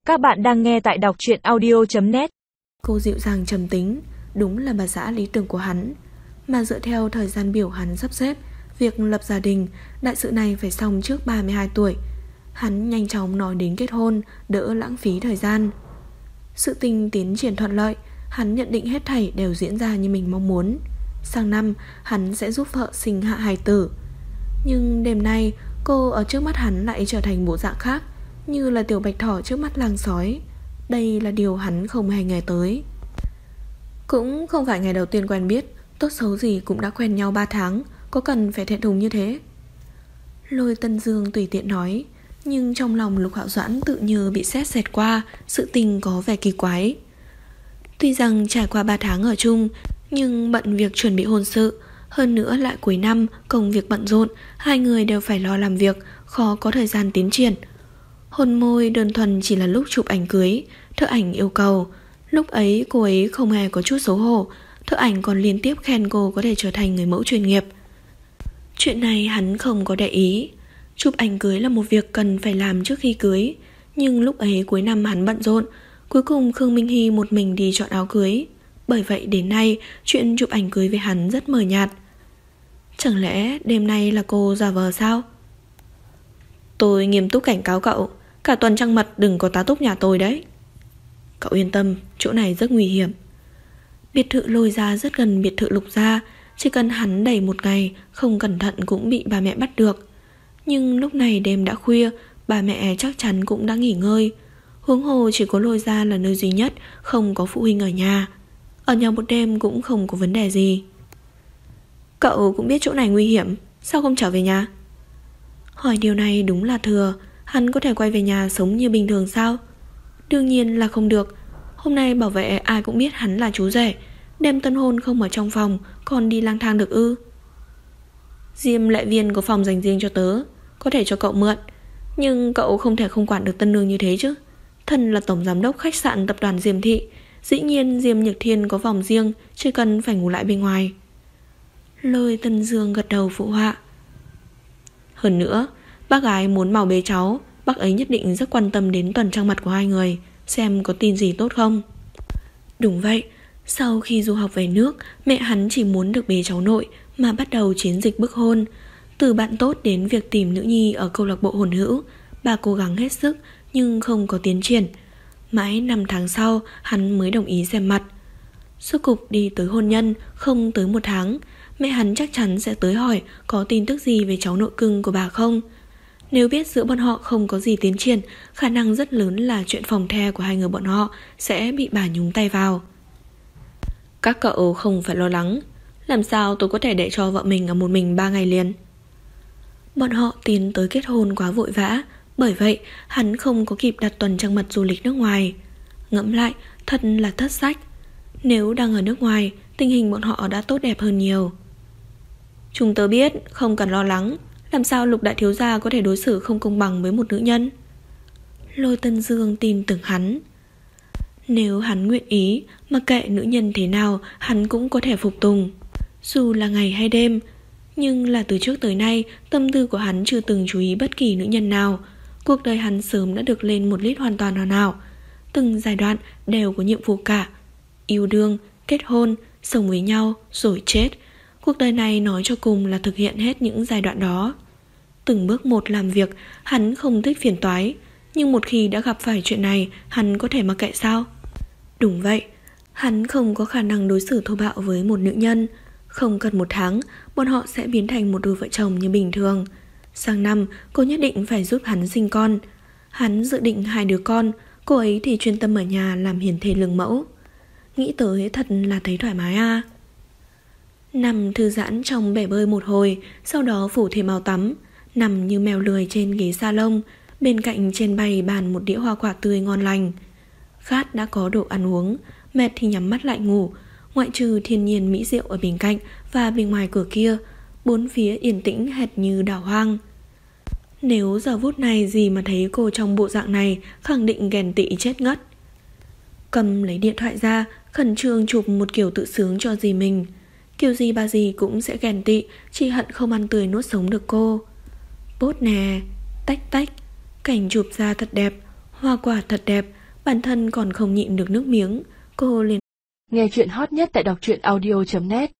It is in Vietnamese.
Các bạn đang nghe tại đọc truyện audio.net. Cô dịu dàng trầm tính, đúng là bà xã lý tưởng của hắn. Mà dựa theo thời gian biểu hắn sắp xếp, việc lập gia đình, đại sự này phải xong trước 32 tuổi. Hắn nhanh chóng nói đến kết hôn, đỡ lãng phí thời gian. Sự tình tiến triển thuận lợi, hắn nhận định hết thảy đều diễn ra như mình mong muốn. Sang năm, hắn sẽ giúp vợ sinh hạ hài tử. Nhưng đêm nay, cô ở trước mắt hắn lại trở thành bộ dạng khác, như là tiểu bạch thỏ trước mắt làng sói. Đây là điều hắn không hề ngờ tới. Cũng không phải ngày đầu tiên quen biết, tốt xấu gì cũng đã quen nhau 3 tháng, có cần phải thẹn thùng như thế? Lôi Tân Dương tùy tiện nói, nhưng trong lòng Lục Hạo Doãn tự như bị sét xẹt qua, sự tình có vẻ kỳ quái. Tuy rằng trải qua 3 tháng ở chung, nhưng bận việc chuẩn bị hôn sự, hơn nữa lại cuối năm, công việc bận rộn, hai người đều phải lo làm việc, khó có thời gian tiến triển. Hôn môi đơn thuần chỉ là lúc chụp ảnh cưới, thợ ảnh yêu cầu. Lúc ấy cô ấy không hề có chút xấu hổ, thợ ảnh còn liên tiếp khen cô có thể trở thành người mẫu chuyên nghiệp. Chuyện này hắn không có để ý. Chụp ảnh cưới là một việc cần phải làm trước khi cưới, nhưng lúc ấy cuối năm hắn bận rộn. Cuối cùng Khương Minh Hy một mình đi chọn áo cưới. Bởi vậy đến nay chuyện chụp ảnh cưới với hắn rất mờ nhạt. Chẳng lẽ đêm nay là cô giả vờ sao? Tôi nghiêm túc cảnh cáo cậu, cả tuần trăng mật đừng có tá túc nhà tôi đấy. Cậu yên tâm, chỗ này rất nguy hiểm. Biệt thự Lôi Gia rất gần biệt thự Lục Gia, chỉ cần hắn đẩy một ngày, không cẩn thận cũng bị bà mẹ bắt được. Nhưng lúc này đêm đã khuya, bà mẹ chắc chắn cũng đã nghỉ ngơi. Huống hồ chỉ có Lôi Gia là nơi duy nhất không có phụ huynh ở nhà. Ở nhà một đêm cũng không có vấn đề gì. Cậu cũng biết chỗ này nguy hiểm, sao không trở về nhà? Hỏi điều này đúng là thừa. Hắn có thể quay về nhà sống như bình thường sao? Đương nhiên là không được. Hôm nay bảo vệ ai cũng biết hắn là chú rể, đêm tân hôn không ở trong phòng, còn đi lang thang được ư? Diêm Lệ Viên có phòng dành riêng cho tớ, có thể cho cậu mượn. Nhưng cậu không thể không quản được tân nương như thế chứ. Thân là tổng giám đốc khách sạn tập đoàn Diêm Thị, dĩ nhiên Diêm Nhược Thiên có phòng riêng, chỉ cần phải ngủ lại bên ngoài. Lôi Tân Dương gật đầu phụ họa. Hơn nữa, bác gái muốn màu bế cháu, bác ấy nhất định rất quan tâm đến tuần trăng mật của hai người, xem có tin gì tốt không. Đúng vậy, sau khi du học về nước, mẹ hắn chỉ muốn được bế cháu nội mà bắt đầu chiến dịch bức hôn. Từ bạn tốt đến việc tìm nữ nhi ở câu lạc bộ hồn hữu, bà cố gắng hết sức nhưng không có tiến triển. Mãi 5 tháng sau, hắn mới đồng ý xem mặt. Rốt cục đi tới hôn nhân, không tới 1 tháng, mẹ hắn chắc chắn sẽ tới hỏi có tin tức gì về cháu nội cưng của bà không. Nếu biết giữa bọn họ không có gì tiến triển, khả năng rất lớn là chuyện phòng the của hai người bọn họ sẽ bị bà nhúng tay vào. Các cậu không phải lo lắng, làm sao tôi có thể để cho vợ mình ở một mình 3 ngày liền? Bọn họ tiến tới kết hôn quá vội vã, bởi vậy hắn không có kịp đặt tuần trăng mật du lịch nước ngoài. Ngẫm lại, thật là thất sách. Nếu đang ở nước ngoài, tình hình bọn họ đã tốt đẹp hơn nhiều. Chúng tớ biết, không cần lo lắng. Làm sao Lục đại thiếu gia có thể đối xử không công bằng với một nữ nhân? Lôi Tân Dương tin tưởng hắn. Nếu hắn nguyện ý, mặc kệ nữ nhân thế nào, hắn cũng có thể phục tùng, dù là ngày hay đêm. Nhưng là từ trước tới nay, tâm tư của hắn chưa từng chú ý bất kỳ nữ nhân nào. Cuộc đời hắn sớm đã được lên một lít hoàn toàn hoàn hảo. Từng giai đoạn đều có nhiệm vụ cả. Yêu đương, kết hôn, sống với nhau, rồi chết. Cuộc đời này nói cho cùng là thực hiện hết những giai đoạn đó. Từng bước một làm việc, hắn không thích phiền toái. Nhưng một khi đã gặp phải chuyện này, hắn có thể mặc kệ sao? Đúng vậy, hắn không có khả năng đối xử thô bạo với một nữ nhân. Không cần 1 tháng, bọn họ sẽ biến thành một đôi vợ chồng như bình thường. Sang năm, cô nhất định phải giúp hắn sinh con. Hắn dự định 2 đứa con, cô ấy thì chuyên tâm ở nhà làm hiền thê lương mẫu. Nghĩ tới thật là thấy thoải mái à. Nằm thư giãn trong bể bơi một hồi, sau đó phủ thêm áo tắm, nằm như mèo lười trên ghế salon, bên cạnh trên bày bàn một đĩa hoa quả tươi ngon lành. Khát đã có đồ ăn uống, mệt thì nhắm mắt lại ngủ. Ngoại trừ thiên nhiên mỹ diệu ở bên cạnh và bên ngoài cửa kia, bốn phía yên tĩnh hệt như đảo hoang. Nếu giờ phút này gì mà thấy cô trong bộ dạng này, khẳng định ghen tị chết ngất. Cầm lấy điện thoại ra, khẩn trương chụp một kiểu tự sướng cho dì mình. Kiểu gì bà dì cũng sẽ ghen tị, chỉ hận không ăn tươi nuốt sống được cô. Bốt nè, tách tách, cảnh chụp ra thật đẹp, hoa quả thật đẹp, Bản thân còn không nhịn được nước miếng. Cô liền Nghe chuyện hot nhất tại đọc truyện audio.net.